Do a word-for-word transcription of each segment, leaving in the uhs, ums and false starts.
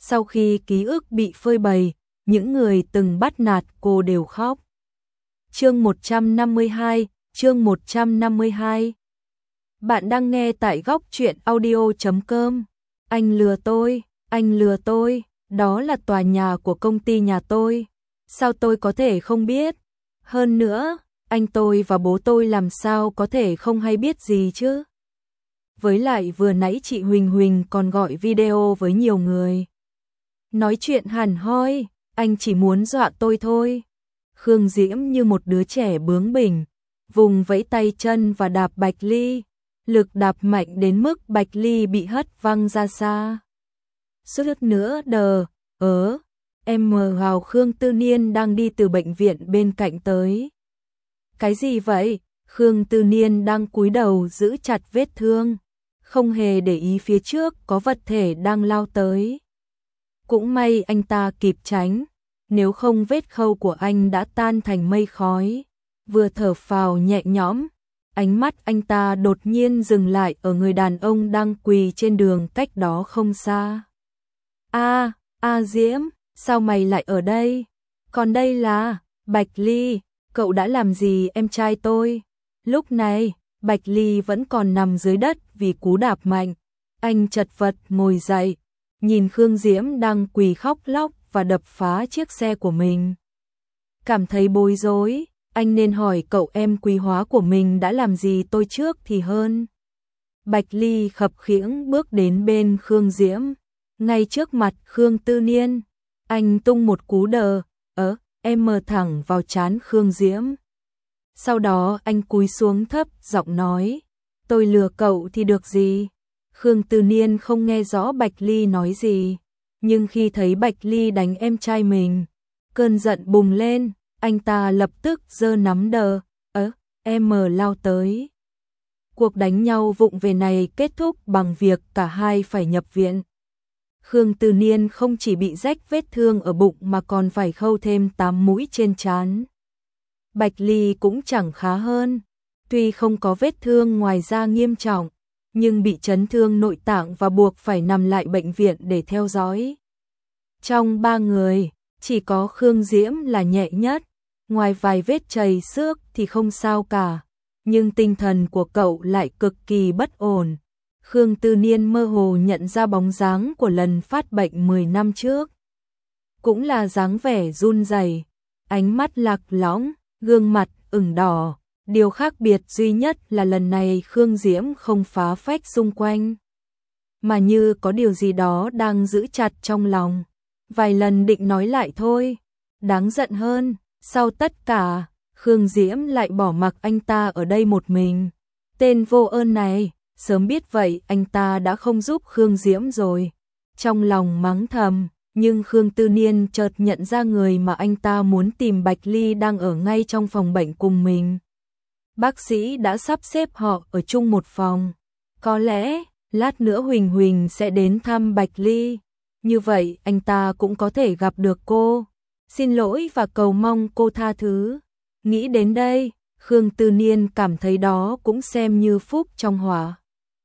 Sau khi ký ức bị phơi bày, những người từng bắt nạt cô đều khóc. Chương một trăm năm mươi hai, chương một trăm năm mươi hai. Bạn đang nghe tại góc truyện audio chấm com. Anh lừa tôi, anh lừa tôi, đó là tòa nhà của công ty nhà tôi. Sao tôi có thể không biết? Hơn nữa, anh tôi và bố tôi làm sao có thể không hay biết gì chứ? Với lại vừa nãy chị Huỳnh Huỳnh còn gọi video với nhiều người. Nói chuyện hẳn hoi, anh chỉ muốn dọa tôi thôi. Khương Diễm như một đứa trẻ bướng bỉnh, vùng vẫy tay chân và đạp Bạch Ly. Lực đạp mạnh đến mức Bạch Ly bị hất văng ra xa. Suýt nữa đờ, ớ, em mờ hào Khương Tư Niên đang đi từ bệnh viện bên cạnh tới. Cái gì vậy? Khương Tư Niên đang cúi đầu giữ chặt vết thương, không hề để ý phía trước có vật thể đang lao tới. Cũng may anh ta kịp tránh, nếu không vết khâu của anh đã tan thành mây khói. Vừa thở phào nhẹ nhõm, ánh mắt anh ta đột nhiên dừng lại ở người đàn ông đang quỳ trên đường cách đó không xa. A, A Diễm, sao mày lại ở đây? Còn đây là Bạch Ly, cậu đã làm gì em trai tôi? Lúc này, Bạch Ly vẫn còn nằm dưới đất vì cú đạp mạnh. Anh chật vật ngồi dậy, nhìn Khương Diễm đang quỳ khóc lóc và đập phá chiếc xe của mình. Cảm thấy bối rối, anh nên hỏi cậu em quý hóa của mình đã làm gì tôi trước thì hơn. Bạch Ly khập khiễng bước đến bên Khương Diễm, ngay trước mặt Khương Tư Niên. Anh tung một cú đờ, ớ, em mờ thẳng vào trán Khương Diễm. Sau đó anh cúi xuống thấp giọng nói, tôi lừa cậu thì được gì? Khương Tư Niên không nghe rõ Bạch Ly nói gì, nhưng khi thấy Bạch Ly đánh em trai mình, cơn giận bùng lên, anh ta lập tức giơ nắm đờ, ớ, em mờ lao tới. Cuộc đánh nhau vụng về này kết thúc bằng việc cả hai phải nhập viện. Khương Tư Niên không chỉ bị rách vết thương ở bụng mà còn phải khâu thêm tám mũi trên trán. Bạch Ly cũng chẳng khá hơn, tuy không có vết thương ngoài da nghiêm trọng, nhưng bị chấn thương nội tạng và buộc phải nằm lại bệnh viện để theo dõi. Trong ba người, chỉ có Khương Diễm là nhẹ nhất, ngoài vài vết chảy xước thì không sao cả, nhưng tinh thần của cậu lại cực kỳ bất ổn. Khương Tư Niên mơ hồ nhận ra bóng dáng của lần phát bệnh mười năm trước. Cũng là dáng vẻ run rẩy, ánh mắt lạc lõng, gương mặt ửng đỏ. Điều khác biệt duy nhất là lần này Khương Diễm không phá phách xung quanh, mà như có điều gì đó đang giữ chặt trong lòng. Vài lần định nói lại thôi, đáng giận hơn, sau tất cả, Khương Diễm lại bỏ mặc anh ta ở đây một mình. Tên vô ơn này, sớm biết vậy anh ta đã không giúp Khương Diễm rồi. Trong lòng mắng thầm, nhưng Khương Tư Niên chợt nhận ra người mà anh ta muốn tìm Bạch Ly đang ở ngay trong phòng bệnh cùng mình. Bác sĩ đã sắp xếp họ ở chung một phòng. Có lẽ, lát nữa Huỳnh Huỳnh sẽ đến thăm Bạch Ly. Như vậy anh ta cũng có thể gặp được cô. Xin lỗi và cầu mong cô tha thứ. Nghĩ đến đây, Khương Tư Niên cảm thấy đó cũng xem như phúc trong họa.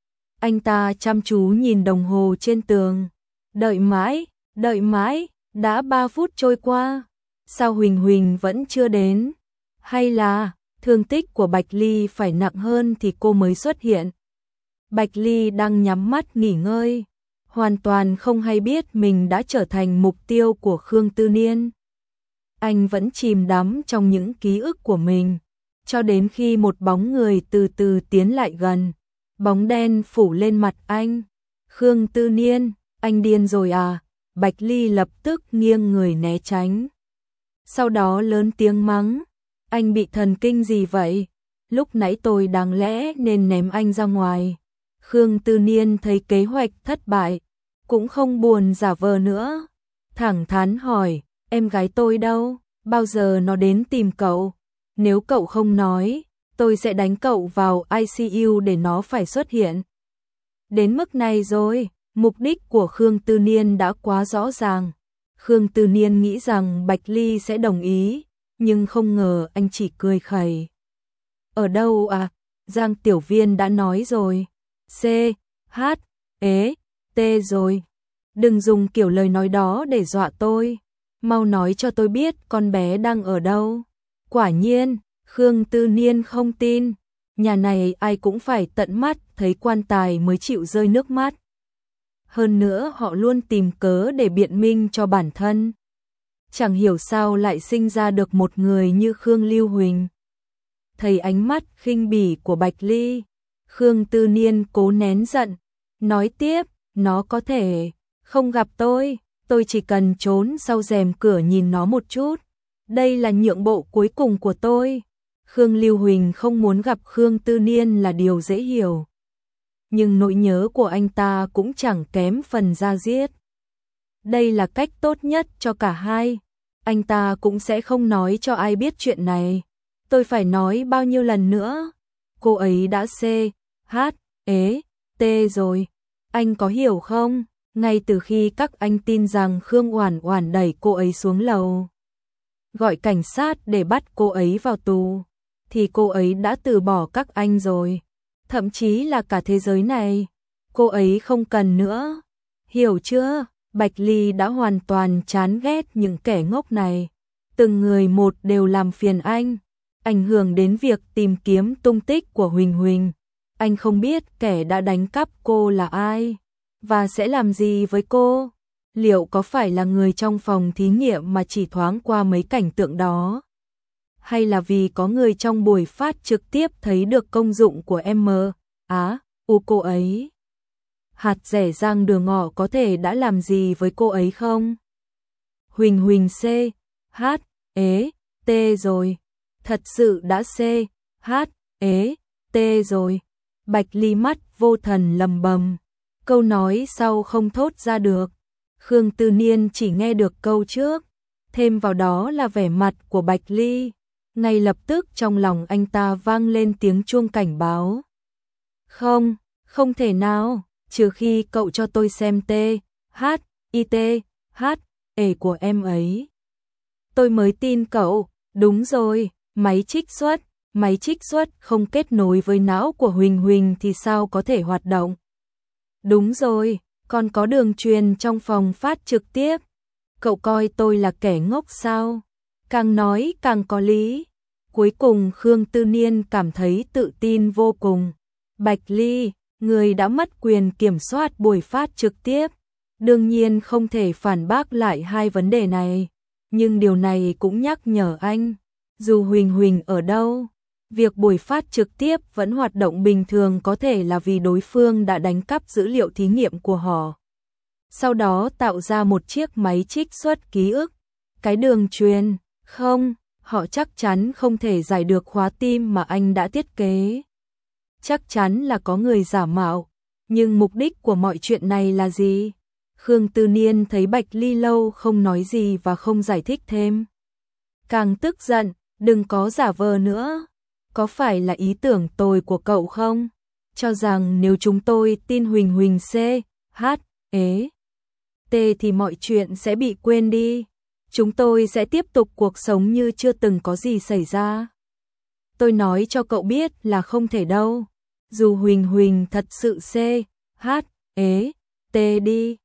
Anh ta chăm chú nhìn đồng hồ trên tường. Đợi mãi, đợi mãi, đã ba phút trôi qua. Sao Huỳnh Huỳnh vẫn chưa đến? Hay là thương tích của Bạch Ly phải nặng hơn thì cô mới xuất hiện? Bạch Ly đang nhắm mắt nghỉ ngơi, hoàn toàn không hay biết mình đã trở thành mục tiêu của Khương Tư Niên. Anh vẫn chìm đắm trong những ký ức của mình, cho đến khi một bóng người từ từ tiến lại gần. Bóng đen phủ lên mặt anh. Khương Tư Niên, anh điên rồi à? Bạch Ly lập tức nghiêng người né tránh. Sau đó lớn tiếng mắng, anh bị thần kinh gì vậy? Lúc nãy tôi đáng lẽ nên ném anh ra ngoài. Khương Tư Niên thấy kế hoạch thất bại, cũng không buồn giả vờ nữa. Thẳng thắn hỏi, em gái tôi đâu? Bao giờ nó đến tìm cậu? Nếu cậu không nói, tôi sẽ đánh cậu vào i xê u để nó phải xuất hiện. Đến mức này rồi, mục đích của Khương Tư Niên đã quá rõ ràng. Khương Tư Niên nghĩ rằng Bạch Ly sẽ đồng ý, nhưng không ngờ anh chỉ cười khẩy. Ở đâu à? Giang Tiểu Viên đã nói rồi. C, H, E, T rồi. đừng dùng kiểu lời nói đó để dọa tôi. Mau nói cho tôi biết con bé đang ở đâu. Quả nhiên, Khương Tư Niên không tin. Nhà này ai cũng phải tận mắt thấy quan tài mới chịu rơi nước mắt. Hơn nữa họ luôn tìm cớ để biện minh cho bản thân. Chẳng hiểu sao lại sinh ra được một người như Khương Lưu Huỳnh. Thấy ánh mắt khinh bỉ của Bạch Ly, Khương Tư Niên cố nén giận, nói tiếp, nó có thể không gặp tôi, tôi chỉ cần trốn sau rèm cửa nhìn nó một chút. Đây là nhượng bộ cuối cùng của tôi. Khương Lưu Huỳnh không muốn gặp Khương Tư Niên là điều dễ hiểu. Nhưng nỗi nhớ của anh ta cũng chẳng kém phần da diết. Đây là cách tốt nhất cho cả hai. Anh ta cũng sẽ không nói cho ai biết chuyện này. Tôi phải nói bao nhiêu lần nữa. Cô ấy đã C, H, ế, T rồi. Anh có hiểu không? Ngay từ khi các anh tin rằng Khương Oản Oản đẩy cô ấy xuống lầu, gọi cảnh sát để bắt cô ấy vào tù, thì cô ấy đã từ bỏ các anh rồi. Thậm chí là cả thế giới này, cô ấy không cần nữa. Hiểu chưa? Bạch Ly đã hoàn toàn chán ghét những kẻ ngốc này. Từng người một đều làm phiền anh, ảnh hưởng đến việc tìm kiếm tung tích của Huỳnh Huỳnh. Anh không biết kẻ đã đánh cắp cô là ai, và sẽ làm gì với cô. Liệu có phải là người trong phòng thí nghiệm mà chỉ thoáng qua mấy cảnh tượng đó? Hay là vì có người trong buổi phát trực tiếp thấy được công dụng của M, Á, U cô ấy? Hạt rẻ rang đường ngọ có thể đã làm gì với cô ấy không? Huỳnh Huỳnh C, H, ế, T rồi. Thật sự đã C, H, ế, T rồi. Bạch Ly mắt vô thần lầm bầm. Câu nói sau không thốt ra được. Khương Tư Niên chỉ nghe được câu trước. Thêm vào đó là vẻ mặt của Bạch Ly. Ngay lập tức trong lòng anh ta vang lên tiếng chuông cảnh báo. Không, không thể nào, trừ khi cậu cho tôi xem T, H, I T, H, E của em ấy. Tôi mới tin cậu. Đúng rồi, máy trích xuất, máy trích xuất không kết nối với não của Huỳnh Huỳnh thì sao có thể hoạt động? Đúng rồi, còn có đường truyền trong phòng phát trực tiếp. Cậu coi tôi là kẻ ngốc sao? Càng nói càng có lý. Cuối cùng Khương Tư Niên cảm thấy tự tin vô cùng. Bạch Ly, người đã mất quyền kiểm soát buổi phát trực tiếp, đương nhiên không thể phản bác lại hai vấn đề này. Nhưng điều này cũng nhắc nhở anh, dù Huỳnh Huỳnh ở đâu, việc buổi phát trực tiếp vẫn hoạt động bình thường có thể là vì đối phương đã đánh cắp dữ liệu thí nghiệm của họ. Sau đó tạo ra một chiếc máy trích xuất ký ức. Cái đường truyền, không, họ chắc chắn không thể giải được khóa tim mà anh đã thiết kế. Chắc chắn là có người giả mạo, nhưng mục đích của mọi chuyện này là gì? Khương Tư Niên thấy Bạch Ly lâu không nói gì và không giải thích thêm. Càng tức giận, đừng có giả vờ nữa. Có phải là ý tưởng tồi của cậu không? Cho rằng nếu chúng tôi tin Huỳnh Huỳnh C, H, ế, T thì mọi chuyện sẽ bị quên đi. Chúng tôi sẽ tiếp tục cuộc sống như chưa từng có gì xảy ra. Tôi nói cho cậu biết là không thể đâu. Dù Huỳnh Huỳnh thật sự C, H, ế, T đi,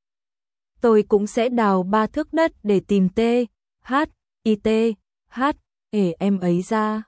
tôi cũng sẽ đào ba thước đất để tìm T, H, I T, H, ế em ấy ra.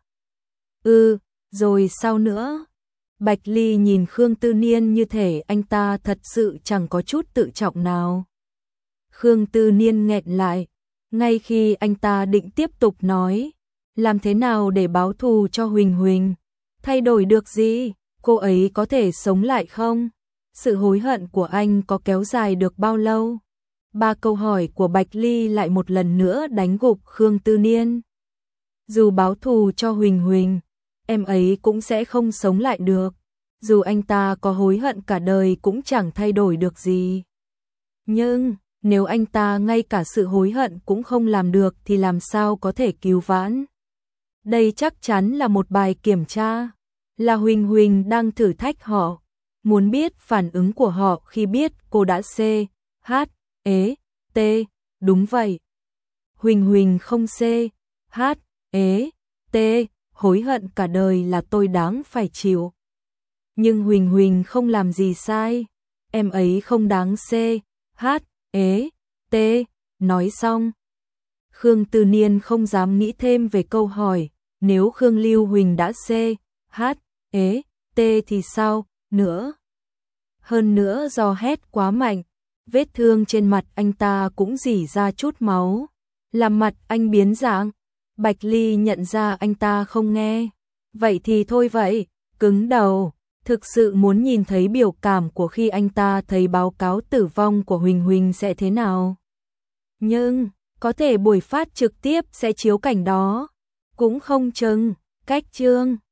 Ừ, rồi sao nữa? Bạch Ly nhìn Khương Tư Niên như thể anh ta thật sự chẳng có chút tự trọng nào. Khương Tư Niên nghẹn lại, ngay khi anh ta định tiếp tục nói, làm thế nào để báo thù cho Huỳnh Huỳnh? Thay đổi được gì? Cô ấy có thể sống lại không? Sự hối hận của anh có kéo dài được bao lâu? Ba câu hỏi của Bạch Ly lại một lần nữa đánh gục Khương Tư Niên. Dù báo thù cho Huỳnh Huỳnh, em ấy cũng sẽ không sống lại được. Dù anh ta có hối hận cả đời cũng chẳng thay đổi được gì. Nhưng, nếu anh ta ngay cả sự hối hận cũng không làm được thì làm sao có thể cứu vãn? Đây chắc chắn là một bài kiểm tra. Là Huỳnh Huỳnh đang thử thách họ. Muốn biết phản ứng của họ khi biết cô đã C, H, ế, T. Đúng vậy. Huỳnh Huỳnh không C, H, ế, T. Hối hận cả đời là tôi đáng phải chịu. Nhưng Huỳnh Huỳnh không làm gì sai. Em ấy không đáng C, H, ế, tê, nói xong. Khương Tư Niên không dám nghĩ thêm về câu hỏi, nếu Khương Lưu Huỳnh đã C, H, ế, tê thì sao, nữa. Hơn nữa do hét quá mạnh, vết thương trên mặt anh ta cũng rỉ ra chút máu, làm mặt anh biến dạng. Bạch Ly nhận ra anh ta không nghe. Vậy thì thôi vậy, cứng đầu, thực sự muốn nhìn thấy biểu cảm của khi anh ta thấy báo cáo tử vong của Huỳnh Huỳnh sẽ thế nào. Nhưng, có thể buổi phát trực tiếp sẽ chiếu cảnh đó, cũng không chừng, cách chương